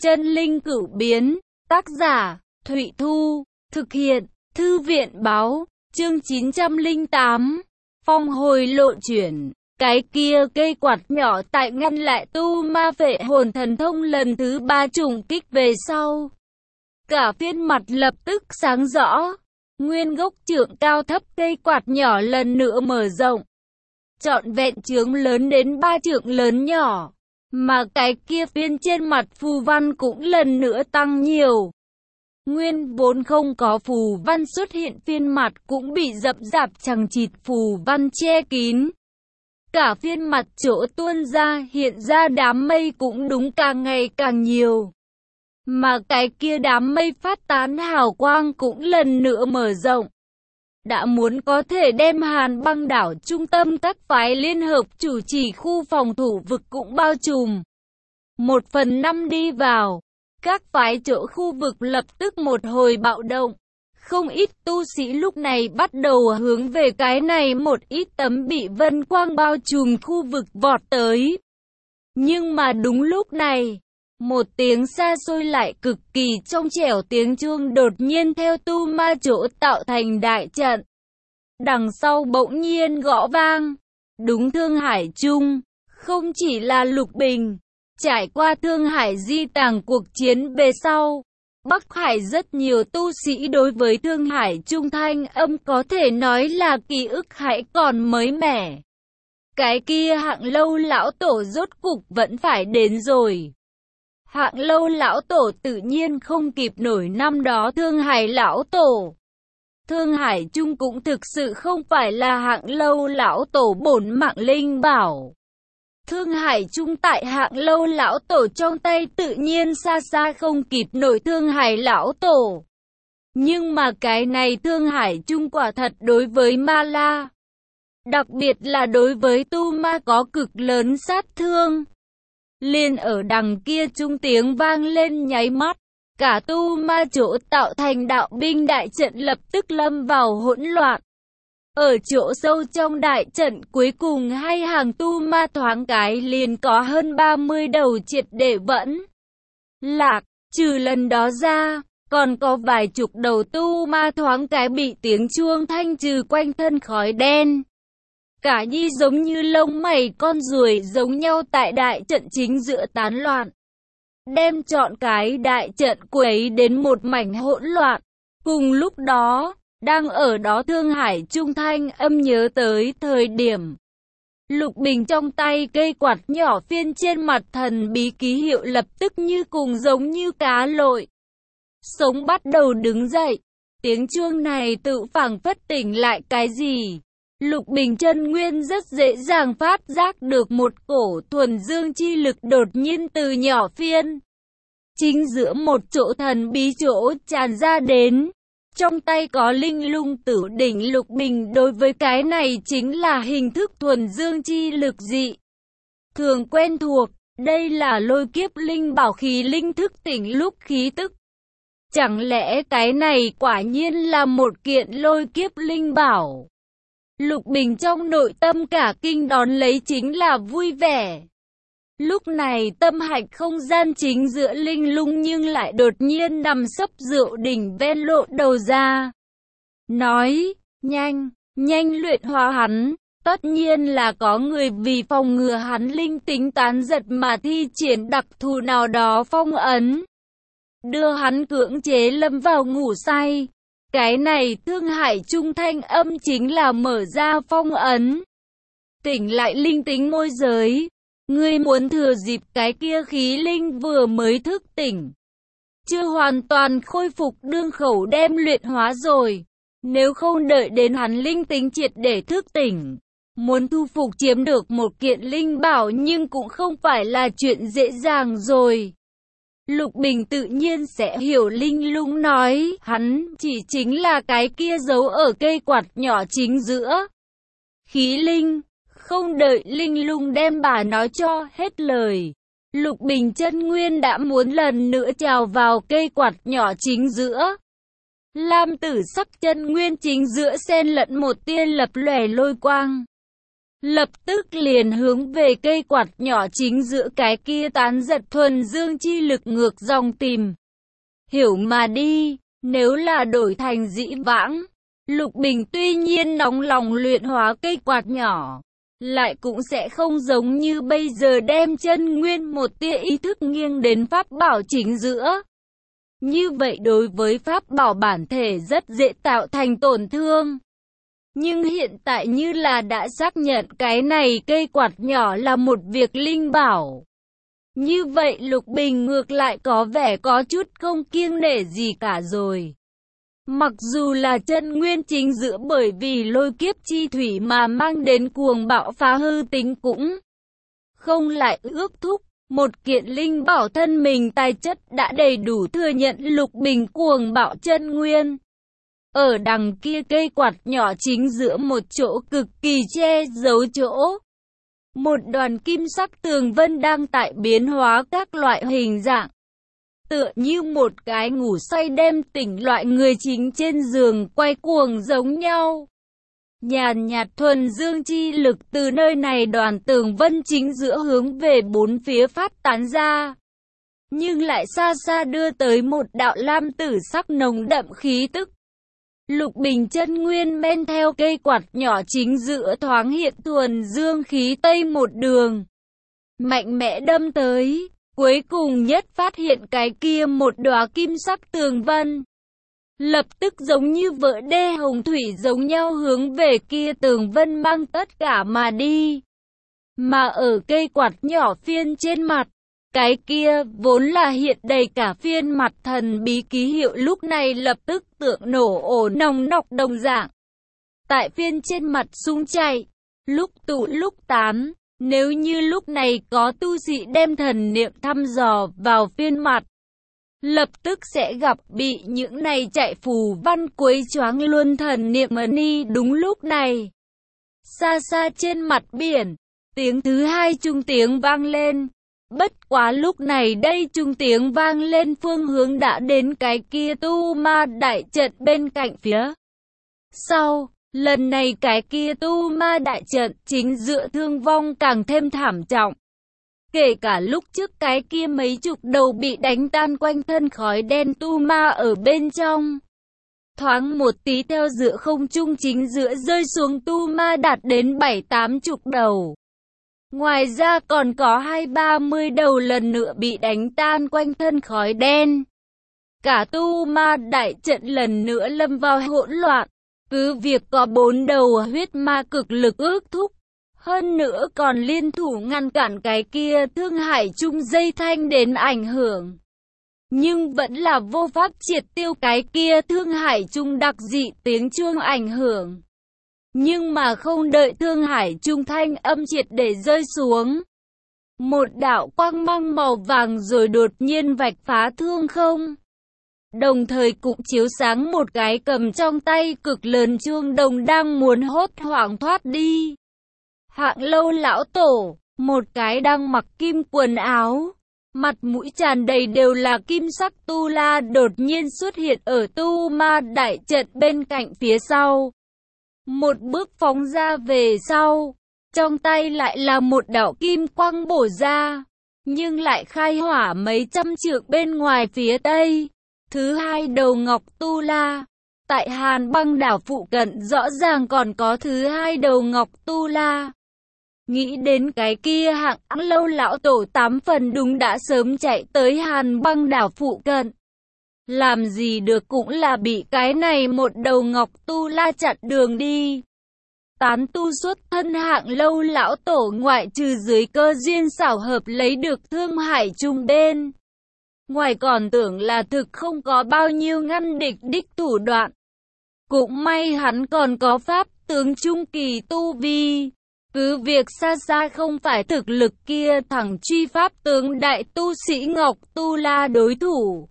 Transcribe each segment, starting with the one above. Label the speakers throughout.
Speaker 1: Chân linh cửu biến, tác giả, Thụy Thu, thực hiện, Thư viện báo, chương 908, phong hồi lộ chuyển. Cái kia cây quạt nhỏ tại ngăn lại tu ma vệ hồn thần thông lần thứ 3 trùng kích về sau. Cả phiên mặt lập tức sáng rõ, nguyên gốc trượng cao thấp cây quạt nhỏ lần nữa mở rộng. Trọn vẹn chướng lớn đến 3 trượng lớn nhỏ. Mà cái kia phiên trên mặt phù văn cũng lần nữa tăng nhiều. Nguyên vốn không có phù văn xuất hiện phiên mặt cũng bị rậm rạp chằng chịt phù văn che kín. Cả phiên mặt chỗ tuôn ra hiện ra đám mây cũng đúng càng ngày càng nhiều. Mà cái kia đám mây phát tán hào quang cũng lần nữa mở rộng. Đã muốn có thể đem Hàn Băng đảo trung tâm các phái liên hợp chủ trì khu phòng thủ vực cũng bao trùm. 1/5 đi vào, các phái chỗ khu vực lập tức một hồi bạo động. Không ít tu sĩ lúc này bắt đầu hướng về cái này một ít tấm bị vân quang bao trùm khu vực vọt tới. Nhưng mà đúng lúc này, một tiếng xa xôi lại cực kỳ trong trẻo tiếng chuông đột nhiên theo tu ma chỗ tạo thành đại trận. Đằng sau bỗng nhiên gõ vang. Đúng Thương Hải Trung, không chỉ là Lục Bình. Trải qua Thương Hải di tàng cuộc chiến về sau, Bắc Hải rất nhiều tu sĩ đối với Thương Hải Trung thanh âm có thể nói là ký ức hãy còn mới mẻ. Cái kia Hạng Lâu lão tổ rốt cục vẫn phải đến rồi. Hạng Lâu lão tổ tự nhiên không kịp nổi năm đó Thương Hải lão tổ. Thương Hải Trung cũng thực sự không phải là Hạng Lâu lão tổ bổn mạng linh bảo. Thương Hải Trung tại Hạng Lâu lão tổ trong tay tự nhiên xa xa không kịp nổi Thương Hải lão tổ. Nhưng mà cái này Thương Hải Trung quả thật đối với Ma La, đặc biệt là đối với tu ma có cực lớn sát thương. Liền ở đằng kia trung tiếng vang lên nháy mắt, cả tu ma chỗ tạo thành đạo binh đại trận lập tức lâm vào hỗn loạn. Ở chỗ sâu trong đại trận cuối cùng hai hàng tu ma thoáng cái liền có hơn 30 đầu triệt để vẫn lạc, trừ lần đó ra, còn có vài chục đầu tu ma thoáng cái bị tiếng chuông thanh trừ quanh thân khói đen. Cả nhi giống như lông mày con ruồi giống nhau tại đại trận chính giữa tán loạn. Đem trọn cái đại trận quấy đến một mảnh hỗn loạn. Cùng lúc đó, đang ở đó Thương Hải Trung thanh âm nhớ tới thời điểm. Lục Bình trong tay cây quạt nhỏ phiên trên mặt thần bí ký hiệu lập tức như cùng giống như cá lội. Sống bắt đầu đứng dậy. Tiếng chuông này tự phảng phất tỉnh lại cái gì. Lục Bình chân nguyên rất dễ dàng phát giác được một cổ thuần dương chi lực đột nhiên từ nhỏ phiên chính giữa một chỗ thần bí chỗ tràn ra đến. Trong tay có linh lung tử đỉnh. Lục Bình đối với cái này chính là hình thức thuần dương chi lực dị thường quen thuộc. Đây là lôi kiếp linh bảo khí linh thức tỉnh lúc khí tức. Chẳng lẽ cái này quả nhiên là một kiện lôi kiếp linh bảo? Lục Bình trong nội tâm cả kinh đón lấy chính là vui vẻ. Lúc này tâm hạch không gian chính giữa linh lung nhưng lại đột nhiên nằm sấp rượu đỉnh ven lộ đầu ra. Nói, nhanh luyện hóa hắn. Tất nhiên là có người vì phòng ngừa hắn linh tính tán giật mà thi triển đặc thù nào đó phong ấn. Đưa hắn cưỡng chế lâm vào ngủ say. Cái này Thương Hải Trung thanh âm chính là mở ra phong ấn. Tỉnh lại linh tính môi giới. Ngươi muốn thừa dịp cái kia khí linh vừa mới thức tỉnh, chưa hoàn toàn khôi phục đương khẩu đem luyện hóa rồi. Nếu không đợi đến hắn linh tính triệt để thức tỉnh, muốn thu phục chiếm được một kiện linh bảo nhưng cũng không phải là chuyện dễ dàng rồi. Lục Bình tự nhiên sẽ hiểu linh lung nói, hắn chỉ chính là cái kia giấu ở cây quạt nhỏ chính giữa khí linh. Không đợi linh lung đem bà nói cho hết lời, Lục Bình chân nguyên đã muốn lần nữa trào vào cây quạt nhỏ chính giữa. Lam tử sắc chân nguyên chính giữa xen lẫn một tia lập lòe lôi quang. lập tức liền hướng về cây quạt nhỏ chính giữa cái kia tán giật thuần dương chi lực ngược dòng tìm hiểu mà đi. Nếu là đổi thành dĩ vãng, Lục Bình tuy nhiên nóng lòng luyện hóa cây quạt nhỏ, lại cũng sẽ không giống như bây giờ đem chân nguyên một tia ý thức nghiêng đến pháp bảo chính giữa. Như vậy đối với pháp bảo bản thể rất dễ tạo thành tổn thương. Nhưng hiện tại như là đã xác nhận cái này cây quạt nhỏ là một việc linh bảo. Như vậy Lục Bình ngược lại có vẻ có chút không kiêng nể gì cả rồi. Mặc dù là chân nguyên chính giữa bởi vì lôi kiếp chi thủy mà mang đến cuồng bạo phá hư tính cũng không lại ước thúc. Một kiện linh bảo thân mình tài chất đã đầy đủ thừa nhận Lục Bình cuồng bạo chân nguyên. Ở đằng kia cây quạt nhỏ chính giữa một chỗ cực kỳ che giấu chỗ. Một đoàn kim sắc tường vân đang tại biến hóa các loại hình dạng. Tựa như một cái ngủ say đem tỉnh loại người chính trên giường quay cuồng giống nhau. Nhàn nhạt thuần dương chi lực từ nơi này đoàn tường vân chính giữa hướng về bốn phía phát tán ra. Nhưng lại xa xa đưa tới một đạo lam tử sắc nồng đậm khí tức. Lục Bình chân nguyên men theo cây quạt nhỏ chính giữa thoáng hiện thuần dương khí tây một đường. Mạnh mẽ đâm tới, cuối cùng nhất phát hiện cái kia một đóa kim sắc tường vân. Lập tức giống như vỡ đê hồng thủy giống nhau hướng về kia tường vân mang tất cả mà đi. Mà ở cây quạt nhỏ phiên trên mặt, cái kia vốn là hiện đầy cả phiên mặt thần bí ký hiệu lúc này lập tức tượng nổ ổ nòng nọc đồng dạng. Tại phiên trên mặt sung chạy, lúc tụ lúc tán, nếu như lúc này có tu sĩ đem thần niệm thăm dò vào phiên mặt, lập tức sẽ gặp bị những này chạy phù văn quấy choáng luôn thần niệm ni. Đúng lúc này, xa xa trên mặt biển, tiếng thứ hai trung tiếng vang lên. Bất quá lúc này đây trung tiếng vang lên phương hướng đã đến cái kia tu ma đại trận bên cạnh phía sau. Lần này cái kia tu ma đại trận chính giữa thương vong càng thêm thảm trọng. Kể cả lúc trước cái kia mấy chục đầu bị đánh tan quanh thân khói đen tu ma ở bên trong. Thoáng một tí theo giữa không trung chính giữa rơi xuống tu ma đạt đến 7-80 đầu. Ngoài ra còn có 20-30 đầu lần nữa bị đánh tan quanh thân khói đen. Cả tu ma đại trận lần nữa lâm vào hỗn loạn. Cứ việc có 4 đầu huyết ma cực lực ước thúc. Hơn nữa còn liên thủ ngăn cản cái kia Thương Hải Trung dây thanh đến ảnh hưởng. Nhưng vẫn là vô pháp triệt tiêu cái kia Thương Hải Trung đặc dị tiếng chuông ảnh hưởng. Nhưng mà không đợi Thương Hải Trung thanh âm triệt để rơi xuống. Một đạo quang mang màu vàng rồi đột nhiên vạch phá thương không. Đồng thời cũng chiếu sáng một cái cầm trong tay cực lớn chuông đồng đang muốn hốt hoảng thoát đi. Hạng Lâu lão tổ, một cái đang mặc kim quần áo, mặt mũi tràn đầy đều là kim sắc tu la đột nhiên xuất hiện ở tu ma đại trận bên cạnh phía sau. Một bước phóng ra về sau, trong tay lại là một đạo kim quang bổ ra, nhưng lại khai hỏa mấy trăm trượng bên ngoài phía tây. Thứ hai đầu ngọc tu la, tại Hàn Băng đảo phụ cận rõ ràng còn có thứ hai đầu ngọc tu la. Nghĩ đến cái kia Hạng Lâu lão tổ 8 phần đúng đã sớm chạy tới Hàn Băng đảo phụ cận. Làm gì được cũng là bị cái này một đầu ngọc tu la chặn đường đi. Tán tu xuất thân Hạng Lâu lão tổ ngoại trừ dưới cơ duyên xảo hợp lấy được Thương Hải Trung bên ngoài còn tưởng là thực không có bao nhiêu ngăn địch đích thủ đoạn. Cũng may hắn còn có pháp tướng trung kỳ tu vi. Cứ việc xa xa không phải thực lực kia thẳng truy pháp tướng đại tu sĩ Ngọc Tu La đối thủ.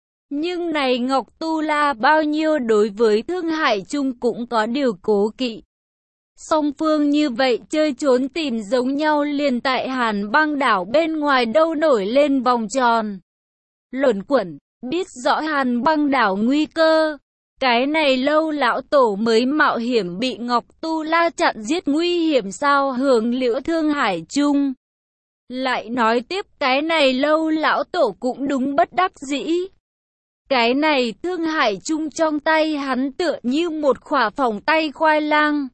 Speaker 1: Nhưng này Ngọc Tu La bao nhiêu đối với Thương Hải Trung cũng có điều cố kỵ. Song phương như vậy chơi trốn tìm giống nhau liền tại Hàn Băng đảo bên ngoài đâu nổi lên vòng tròn luẩn quẩn, biết rõ Hàn Băng đảo nguy cơ. Cái này Lâu lão tổ mới mạo hiểm bị Ngọc Tu La chặn giết nguy hiểm sao? Hướng Liễu Thương Hải Trung lại nói tiếp, cái này Lâu lão tổ cũng đúng bất đắc dĩ. Cái này Thương Hải Trung trong tay hắn tựa như một khỏa phỏng tay khoai lang,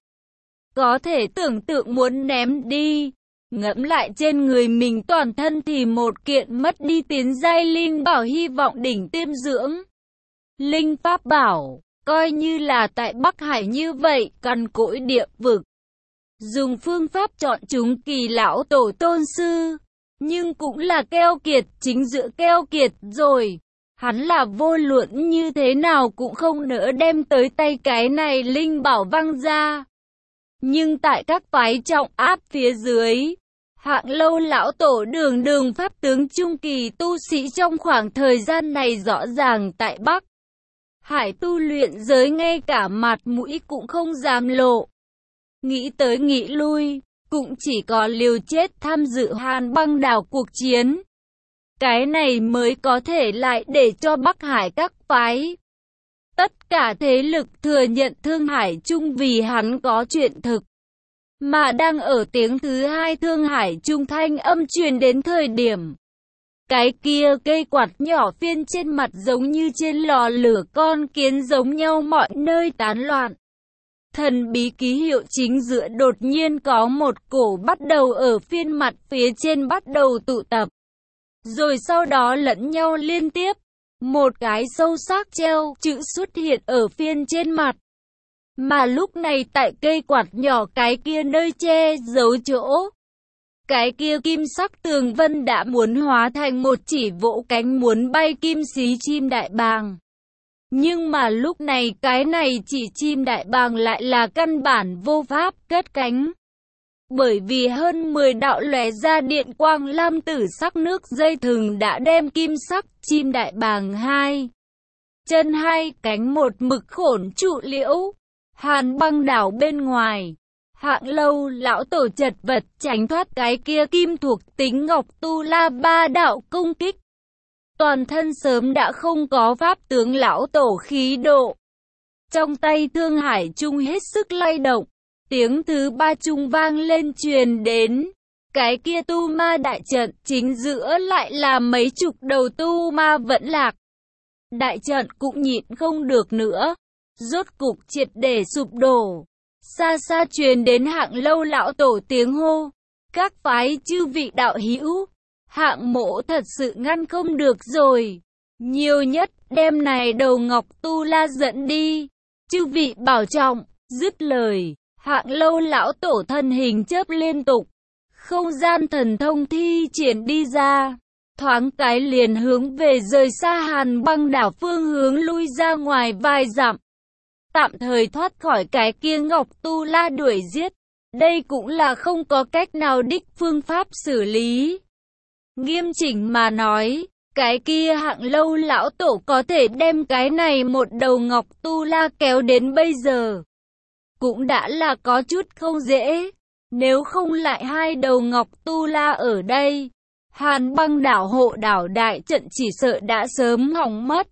Speaker 1: có thể tưởng tượng muốn ném đi. Ngẫm lại trên người mình toàn thân thì một kiện mất đi tiến giai linh bảo hy vọng đỉnh tiêm dưỡng linh pháp bảo, coi như là tại Bắc Hải như vậy, cằn cỗi địa vực, dùng phương pháp chọn chúng kỳ lão tổ tôn sư, nhưng cũng là keo kiệt, chính giữa keo kiệt rồi. Hắn là vô luận như thế nào cũng không nỡ đem tới tay cái này linh bảo văng ra. Nhưng tại các phái trọng áp phía dưới, hạng Lâu lão tổ đường đường pháp tướng trung kỳ tu sĩ trong khoảng thời gian này rõ ràng tại Bắc Hải tu luyện giới ngay cả mặt mũi cũng không dám lộ. Nghĩ tới nghĩ lui, cũng chỉ có liều chết tham dự Hàn Băng đảo cuộc chiến. Cái này mới có thể lại để cho Bắc Hải các phái, tất cả thế lực thừa nhận Thương Hải Trung vì hắn có chuyện thực. Mà đang ở tiếng thứ hai Thương Hải Trung thanh âm truyền đến thời điểm, cái kia cây quạt nhỏ phiên trên mặt giống như trên lò lửa con kiến giống nhau mọi nơi tán loạn. Thần bí ký hiệu chính giữa đột nhiên có một cổ bắt đầu ở phiên mặt phía trên bắt đầu tụ tập. Rồi sau đó lẫn nhau liên tiếp, một cái sâu sắc treo chữ xuất hiện ở phiên trên mặt. Mà lúc này tại cây quạt nhỏ cái kia nơi che giấu chỗ, cái kia kim sắc tường vân đã muốn hóa thành một chỉ vỗ cánh muốn bay kim xí chim đại bàng. Nhưng mà lúc này cái này chỉ chim đại bàng lại là căn bản vô pháp cất cánh. Bởi vì hơn 10 đạo lóe ra điện quang lam tử sắc nước dây thừng đã đem kim sắc chim đại bàng hai chân hai cánh một mực khổn trụ liễu Hàn Băng đảo bên ngoài. Hạng Lâu lão tổ chật vật tránh thoát cái kia kim thuộc tính Ngọc Tu La ba đạo công kích. Toàn thân sớm đã không có pháp tướng lão tổ khí độ. Trong tay Thương Hải Trung hết sức lay động. Tiếng thứ ba trung vang lên truyền đến. Cái kia tu ma đại trận chính giữa lại là mấy chục đầu tu ma vẫn lạc. Đại trận cũng nhịn không được nữa. Rốt cục triệt để sụp đổ. Xa xa truyền đến Hạng Lâu lão tổ tiếng hô. Các phái chư vị đạo hữu, Hạng mỗ thật sự ngăn không được rồi. Nhiều nhất đem này đầu Ngọc Tu La dẫn đi. Chư vị bảo trọng. Dứt lời, Hạng Lâu lão tổ thân hình chớp liên tục. Không gian thần thông thi triển đi ra. Thoáng cái liền hướng về rời xa Hàn Băng đảo phương hướng lui ra ngoài vài dặm. Tạm thời thoát khỏi cái kia Ngọc Tu La đuổi giết. Đây cũng là không có cách nào đích phương pháp xử lý. Nghiêm chỉnh mà nói, cái kia Hạng Lâu lão tổ có thể đem cái này một đầu Ngọc Tu La kéo đến bây giờ, cũng đã là có chút không dễ. Nếu không lại hai đầu Ngọc Tu La ở đây, Hàn Băng đảo hộ đảo đại trận chỉ sợ đã sớm hỏng mất.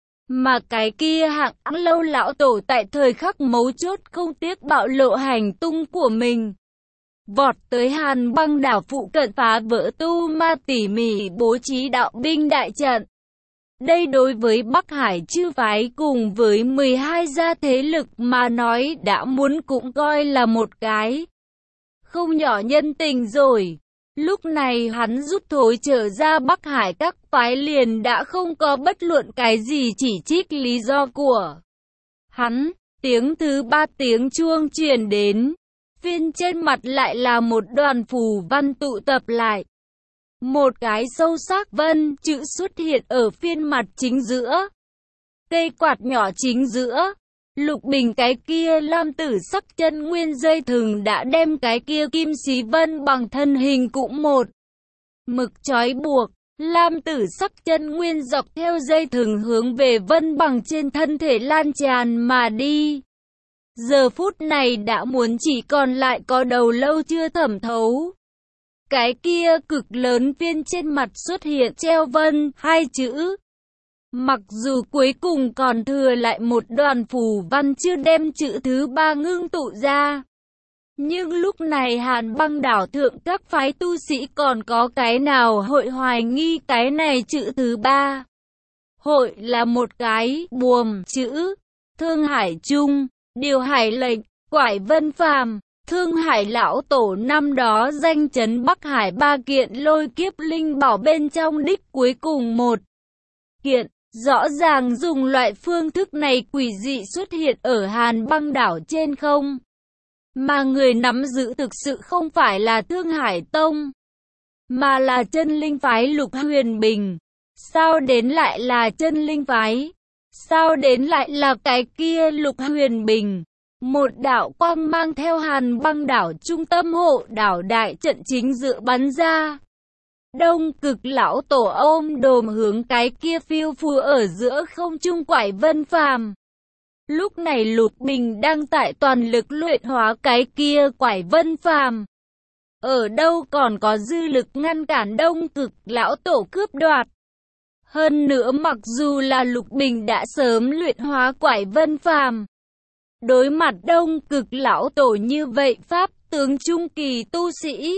Speaker 1: Mà cái kia Hạng Lâu lão tổ tại thời khắc mấu chốt không tiếc bạo lộ hành tung của mình. Vọt tới Hàn Băng đảo phụ cận phá vỡ tu ma tỉ mỉ bố trí đạo binh đại trận. Đây đối với Bắc Hải chư phái cùng với 12 gia thế lực mà nói đã muốn cũng coi là một cái không nhỏ nhân tình rồi. Lúc này hắn rút thối trở ra Bắc Hải các phái liền đã không có bất luận cái gì chỉ trích lý do của hắn. Tiếng thứ ba tiếng chuông truyền đến. Phiên trên mặt lại là một đoàn phù văn tụ tập lại. Một cái sâu sắc vân chữ xuất hiện ở phiên mặt chính giữa. Cây quạt nhỏ chính giữa. Lục bình cái kia lam tử sắc chân nguyên dây thừng đã đem cái kia kim xí vân bằng thân hình cũng một mực trói buộc. Lam tử sắc chân nguyên dọc theo dây thừng hướng về vân bằng trên thân thể lan tràn mà đi. Giờ phút này đã muốn chỉ còn lại có đầu lâu chưa thẩm thấu. Cái kia cực lớn phiên trên mặt xuất hiện treo vân hai chữ. Mặc dù cuối cùng còn thừa lại một đoàn phù văn chưa đem chữ thứ ba ngưng tụ ra. Nhưng lúc này Hàn Băng đảo thượng các phái tu sĩ còn có cái nào hội hoài nghi cái này chữ thứ ba. Hội là một cái buồm chữ, Thương Hải Trung, Điều Hải Lệnh, Quải Vân Phàm, Thương Hải Lão Tổ năm đó danh chấn Bắc Hải ba kiện lôi kiếp linh bảo bên trong đích cuối cùng một kiện. Rõ ràng dùng loại phương thức này quỷ dị xuất hiện ở Hàn Băng đảo trên không. Mà người nắm giữ thực sự không phải là Thương Hải Tông, mà là chân linh phái Lục Huyền Bình. Sao đến lại là chân linh phái? Sao đến lại là cái kia Lục Huyền Bình? Một đạo quang mang theo Hàn Băng đảo trung tâm hộ đảo đại trận chính giữa bắn ra. Đông Cực Lão Tổ ôm đồm hướng cái kia phiêu phù ở giữa không trung Quải Vân Phàm. Lúc này Lục Bình đang tại toàn lực luyện hóa cái kia Quải Vân Phàm. Ở đâu còn có dư lực ngăn cản Đông Cực Lão Tổ cướp đoạt. Hơn nữa mặc dù là Lục Bình đã sớm luyện hóa Quải Vân Phàm, đối mặt Đông Cực Lão Tổ như vậy pháp tướng trung kỳ tu sĩ,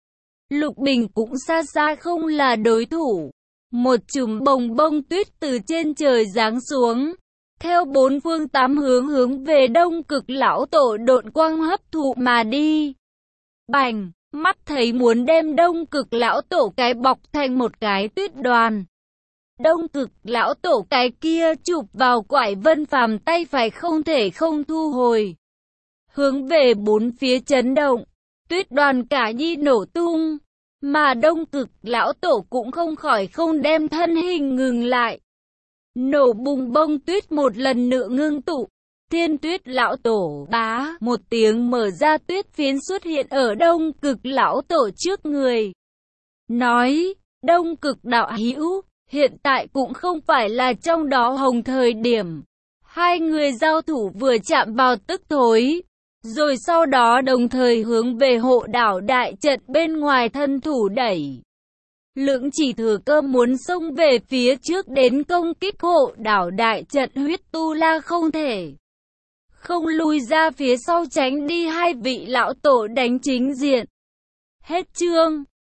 Speaker 1: Lục Bình cũng xa xa không là đối thủ. Một chùm bồng bông tuyết từ trên trời giáng xuống, theo bốn phương tám hướng hướng về Đông Cực Lão Tổ độn quang hấp thụ mà đi. Bành, mắt thấy muốn đem Đông Cực Lão Tổ cái bọc thành một cái tuyết đoàn. Đông Cực Lão Tổ cái kia chụp vào Quải Vân Phàm tay phải không thể không thu hồi, hướng về bốn phía chấn động, tuyết đoàn cả nhi nổ tung. Mà Đông Cực Lão Tổ cũng không khỏi không đem thân hình ngừng lại. Nổ bùng bông tuyết một lần nữa ngưng tụ. Thiên Tuyết Lão Tổ bá một tiếng mở ra tuyết phiến xuất hiện ở Đông Cực Lão Tổ trước người. Nói, Đông Cực đạo hữu, hiện tại cũng không phải là trong đó hồng thời điểm. Hai người giao thủ vừa chạm vào tức thối. Rồi sau đó đồng thời hướng về hộ đảo đại trận bên ngoài thân thủ đẩy. Lưỡng chỉ thừa cơ muốn xông về phía trước đến công kích hộ đảo đại trận huyết tu la không thể. Không lùi ra phía sau tránh đi hai vị lão tổ đánh chính diện. Hết chương.